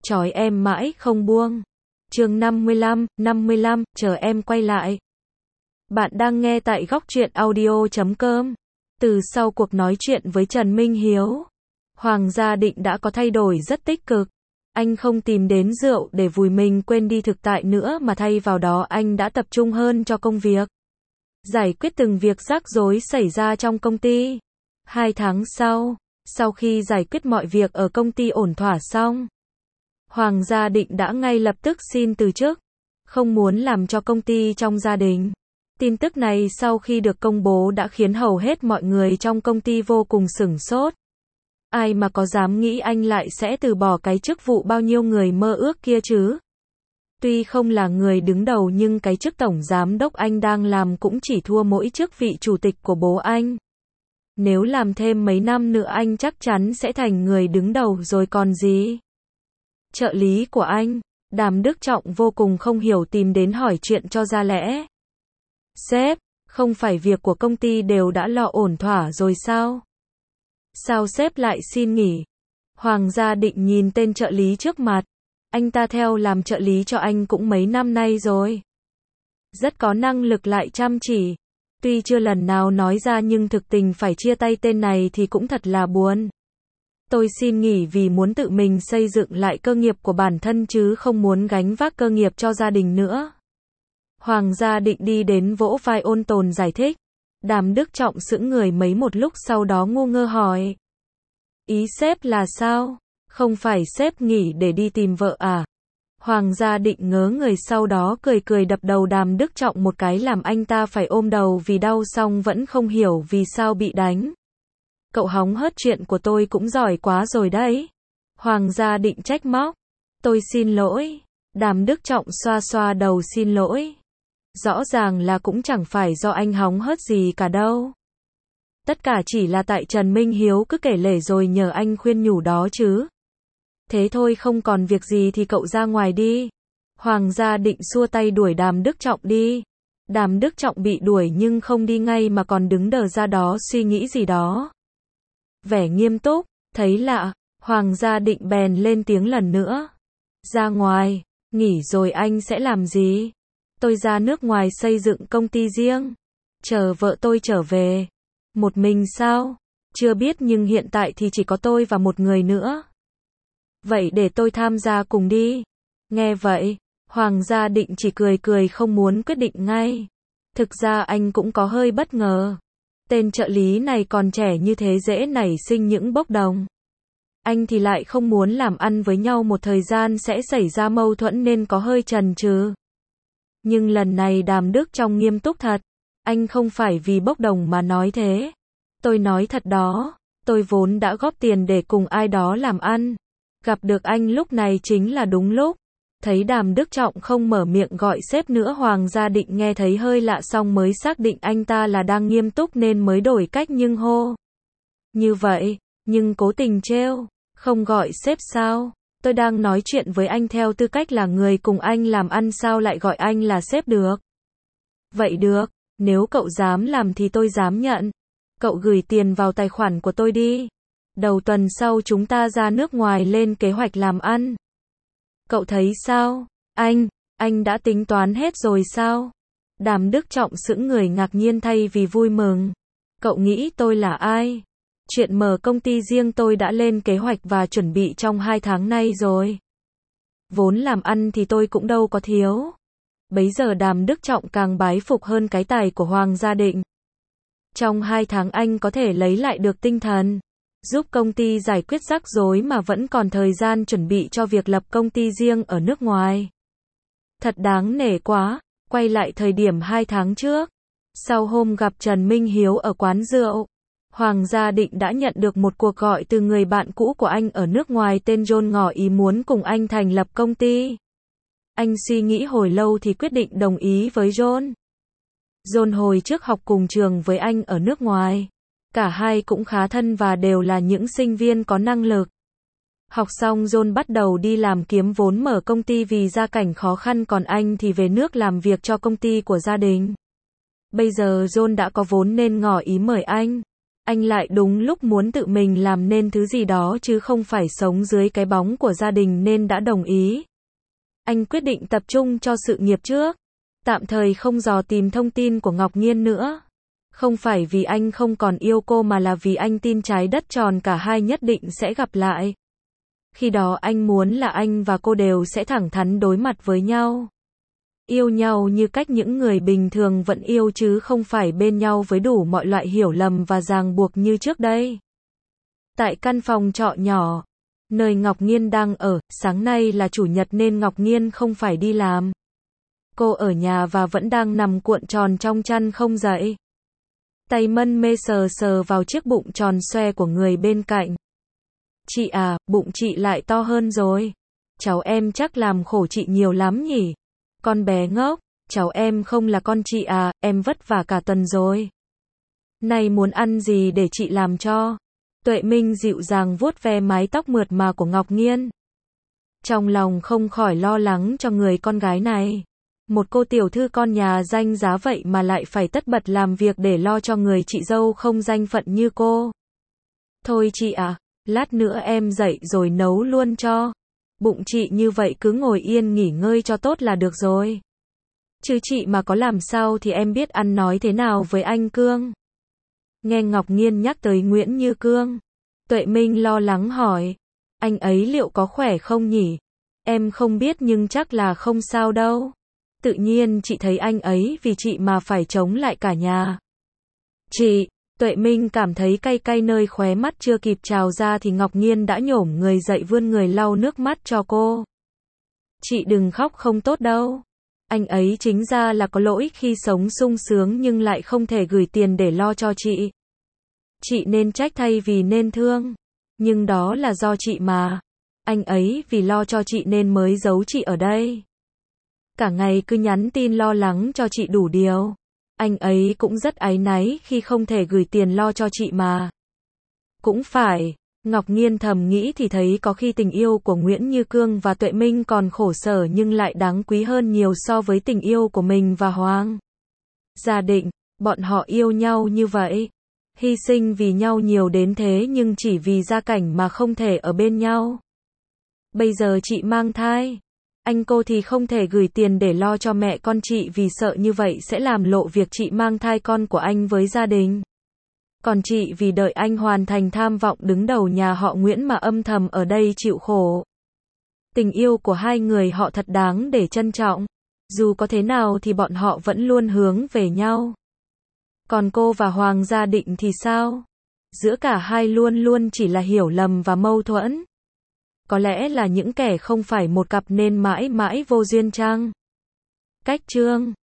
trói em mãi không buông. Chương 55, chờ em quay lại. Bạn đang nghe tại góc truyện audio.com. Từ sau cuộc nói chuyện với Trần Minh Hiếu, Hoàng Gia Định đã có thay đổi rất tích cực. Anh không tìm đến rượu để vùi mình quên đi thực tại nữa mà thay vào đó anh đã tập trung hơn cho công việc. Giải quyết từng việc rắc rối xảy ra trong công ty. 2 tháng sau khi giải quyết mọi việc ở công ty ổn thỏa xong, Hoàng Gia Định đã ngay lập tức xin từ chức, không muốn làm cho công ty trong gia đình. Tin tức này sau khi được công bố đã khiến hầu hết mọi người trong công ty vô cùng sửng sốt. Ai mà có dám nghĩ anh lại sẽ từ bỏ cái chức vụ bao nhiêu người mơ ước kia chứ? Tuy không là người đứng đầu nhưng cái chức tổng giám đốc anh đang làm cũng chỉ thua mỗi chức vị chủ tịch của bố anh. Nếu làm thêm mấy năm nữa anh chắc chắn sẽ thành người đứng đầu rồi còn gì. Trợ lý của anh, Đàm Đức Trọng vô cùng không hiểu tìm đến hỏi chuyện cho ra lẽ. Sếp, không phải việc của công ty đều đã lo ổn thỏa rồi sao? Sao sếp lại xin nghỉ? Hoàng Gia Định nhìn tên trợ lý trước mặt. Anh ta theo làm trợ lý cho anh cũng mấy năm nay rồi. Rất có năng lực lại chăm chỉ. Tuy chưa lần nào nói ra nhưng thực tình phải chia tay tên này thì cũng thật là buồn. Tôi xin nghỉ vì muốn tự mình xây dựng lại cơ nghiệp của bản thân chứ không muốn gánh vác cơ nghiệp cho gia đình nữa. Hoàng Gia Định đi đến vỗ vai ôn tồn giải thích. Đàm Đức Trọng sững người mấy một lúc sau đó ngu ngơ hỏi. Ý sếp là sao? Không phải sếp nghỉ để đi tìm vợ à? Hoàng Gia Định ngớ người sau đó cười đập đầu Đàm Đức Trọng một cái làm anh ta phải ôm đầu vì đau xong vẫn không hiểu vì sao bị đánh. Cậu hóng hớt chuyện của tôi cũng giỏi quá rồi đấy. Hoàng Gia Định trách móc. Tôi xin lỗi. Đàm Đức Trọng xoa xoa đầu xin lỗi. Rõ ràng là cũng chẳng phải do anh hóng hớt gì cả đâu. Tất cả chỉ là tại Trần Minh Hiếu cứ kể lể rồi nhờ anh khuyên nhủ đó chứ. Thế thôi không còn việc gì thì cậu ra ngoài đi. Hoàng Gia Định xua tay đuổi Đàm Đức Trọng đi. Đàm Đức Trọng bị đuổi nhưng không đi ngay mà còn đứng đờ ra đó suy nghĩ gì đó. Vẻ nghiêm túc, thấy lạ, Hoàng Gia Định bèn lên tiếng lần nữa. Ra ngoài, nghỉ rồi anh sẽ làm gì? Tôi ra nước ngoài xây dựng công ty riêng. Chờ vợ tôi trở về. Một mình sao? Chưa biết nhưng hiện tại thì chỉ có tôi và một người nữa. Vậy để tôi tham gia cùng đi. Nghe vậy, Hoàng Gia Định chỉ cười không muốn quyết định ngay. Thực ra anh cũng có hơi bất ngờ. Tên trợ lý này còn trẻ như thế dễ nảy sinh những bốc đồng. Anh thì lại không muốn làm ăn với nhau một thời gian sẽ xảy ra mâu thuẫn nên có hơi chần chừ. Nhưng lần này Đàm Đức Trọng nghiêm túc thật. Anh không phải vì bốc đồng mà nói thế. Tôi nói thật đó, tôi vốn đã góp tiền để cùng ai đó làm ăn. Gặp được anh lúc này chính là đúng lúc. Thấy Đàm Đức Trọng không mở miệng gọi sếp nữa Hoàng Gia Định nghe thấy hơi lạ xong mới xác định anh ta là đang nghiêm túc nên mới đổi cách nhưng hô. Như vậy, nhưng cố tình trêu, không gọi sếp sao? Tôi đang nói chuyện với anh theo tư cách là người cùng anh làm ăn sao lại gọi anh là sếp được? Vậy được, nếu cậu dám làm thì tôi dám nhận. Cậu gửi tiền vào tài khoản của tôi đi. Đầu tuần sau chúng ta ra nước ngoài lên kế hoạch làm ăn. Cậu thấy sao? Anh đã tính toán hết rồi sao? Đàm Đức Trọng sững người ngạc nhiên thay vì vui mừng. Cậu nghĩ tôi là ai? Chuyện mở công ty riêng tôi đã lên kế hoạch và chuẩn bị trong 2 tháng nay rồi. Vốn làm ăn thì tôi cũng đâu có thiếu. Bấy giờ Đàm Đức Trọng càng bái phục hơn cái tài của Hoàng Gia Định. Trong 2 tháng anh có thể lấy lại được tinh thần, giúp công ty giải quyết rắc rối mà vẫn còn thời gian chuẩn bị cho việc lập công ty riêng ở nước ngoài. Thật đáng nể quá, quay lại thời điểm 2 tháng trước. Sau hôm gặp Trần Minh Hiếu ở quán rượu, Hoàng Gia Định đã nhận được một cuộc gọi từ người bạn cũ của anh ở nước ngoài tên John ngỏ ý muốn cùng anh thành lập công ty. Anh suy nghĩ hồi lâu thì quyết định đồng ý với John. John hồi trước học cùng trường với anh ở nước ngoài. Cả hai cũng khá thân và đều là những sinh viên có năng lực. Học xong John bắt đầu đi làm kiếm vốn mở công ty vì gia cảnh khó khăn còn anh thì về nước làm việc cho công ty của gia đình. Bây giờ John đã có vốn nên ngỏ ý mời anh. Anh lại đúng lúc muốn tự mình làm nên thứ gì đó chứ không phải sống dưới cái bóng của gia đình nên đã đồng ý. Anh quyết định tập trung cho sự nghiệp trước, tạm thời không dò tìm thông tin của Ngọc Nhiên nữa. Không phải vì anh không còn yêu cô mà là vì anh tin trái đất tròn cả hai nhất định sẽ gặp lại. Khi đó anh muốn là anh và cô đều sẽ thẳng thắn đối mặt với nhau. Yêu nhau như cách những người bình thường vẫn yêu chứ không phải bên nhau với đủ mọi loại hiểu lầm và ràng buộc như trước đây. Tại căn phòng trọ nhỏ, nơi Ngọc Nhiên đang ở, sáng nay là chủ nhật nên Ngọc Nhiên không phải đi làm. Cô ở nhà và vẫn đang nằm cuộn tròn trong chăn không dậy. Tay mân mê sờ sờ vào chiếc bụng tròn xoe của người bên cạnh. Chị à, bụng chị lại to hơn rồi. Cháu em chắc làm khổ chị nhiều lắm nhỉ? Con bé ngốc, cháu em không là con chị à, em vất vả cả tuần rồi. Này muốn ăn gì để chị làm cho? Tuệ Minh dịu dàng vuốt ve mái tóc mượt mà của Ngọc Nhiên. Trong lòng không khỏi lo lắng cho người con gái này. Một cô tiểu thư con nhà danh giá vậy mà lại phải tất bật làm việc để lo cho người chị dâu không danh phận như cô. Thôi chị à, lát nữa em dậy rồi nấu luôn cho. Bụng chị như vậy cứ ngồi yên nghỉ ngơi cho tốt là được rồi. Chứ chị mà có làm sao thì em biết ăn nói thế nào với anh Cương. Nghe Ngọc Nhiên nhắc tới Nguyễn Như Cương, Tuệ Minh lo lắng hỏi, anh ấy liệu có khỏe không nhỉ? Em không biết nhưng chắc là không sao đâu. Tự nhiên chị thấy anh ấy vì chị mà phải chống lại cả nhà. Chị, Tuệ Minh cảm thấy cay cay nơi khóe mắt chưa kịp trào ra thì Ngọc Nhiên đã nhổm người dậy vươn người lau nước mắt cho cô. Chị đừng khóc không tốt đâu. Anh ấy chính ra là có lỗi khi sống sung sướng nhưng lại không thể gửi tiền để lo cho chị. Chị nên trách thay vì nên thương. Nhưng đó là do chị mà. Anh ấy vì lo cho chị nên mới giấu chị ở đây. Cả ngày cứ nhắn tin lo lắng cho chị đủ điều. Anh ấy cũng rất áy náy khi không thể gửi tiền lo cho chị mà. Cũng phải, Ngọc Nhiên thầm nghĩ thì thấy có khi tình yêu của Nguyễn Như Cương và Tuệ Minh còn khổ sở nhưng lại đáng quý hơn nhiều so với tình yêu của mình và Hoàng. Gia định, bọn họ yêu nhau như vậy. Hy sinh vì nhau nhiều đến thế nhưng chỉ vì gia cảnh mà không thể ở bên nhau. Bây giờ chị mang thai. Anh cô thì không thể gửi tiền để lo cho mẹ con chị vì sợ như vậy sẽ làm lộ việc chị mang thai con của anh với gia đình. Còn chị vì đợi anh hoàn thành tham vọng đứng đầu nhà họ Nguyễn mà âm thầm ở đây chịu khổ. Tình yêu của hai người họ thật đáng để trân trọng. Dù có thế nào thì bọn họ vẫn luôn hướng về nhau. Còn cô và Hoàng Gia Định thì sao? Giữa cả hai luôn luôn chỉ là hiểu lầm và mâu thuẫn. Có lẽ là những kẻ không phải một cặp nên mãi mãi vô duyên chăng? Cách chương